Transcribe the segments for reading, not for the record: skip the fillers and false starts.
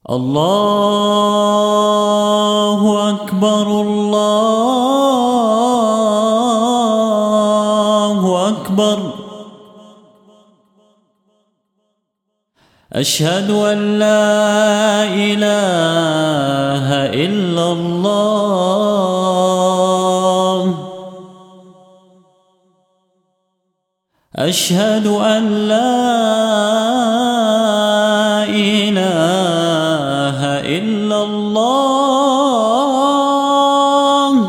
الله أكبر الله أكبر. أشهد أن لا إله إلا الله. أشهد أن لا إله إلا الله.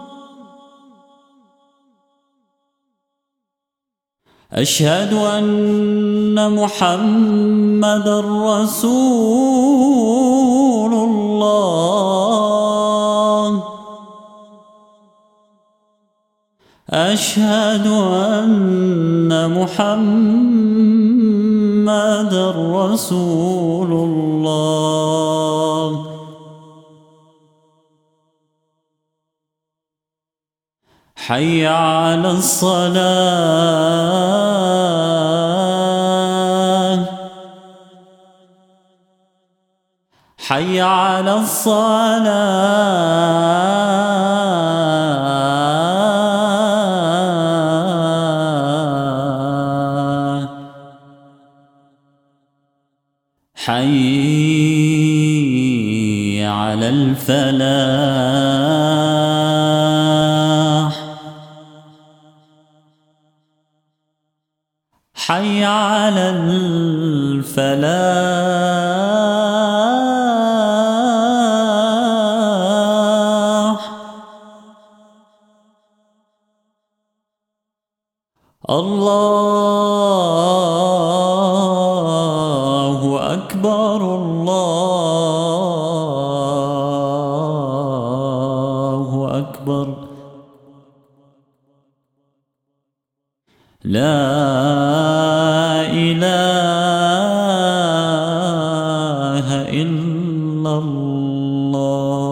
أشهد أن محمدًا رسول الله. أشهد أن محمدًا رسول الله. حي على الصلاة. حي على الصلاة. حي على الفلاح. حي على الفلاح. الله أكبر الله أكبر. لا إله إلا الله.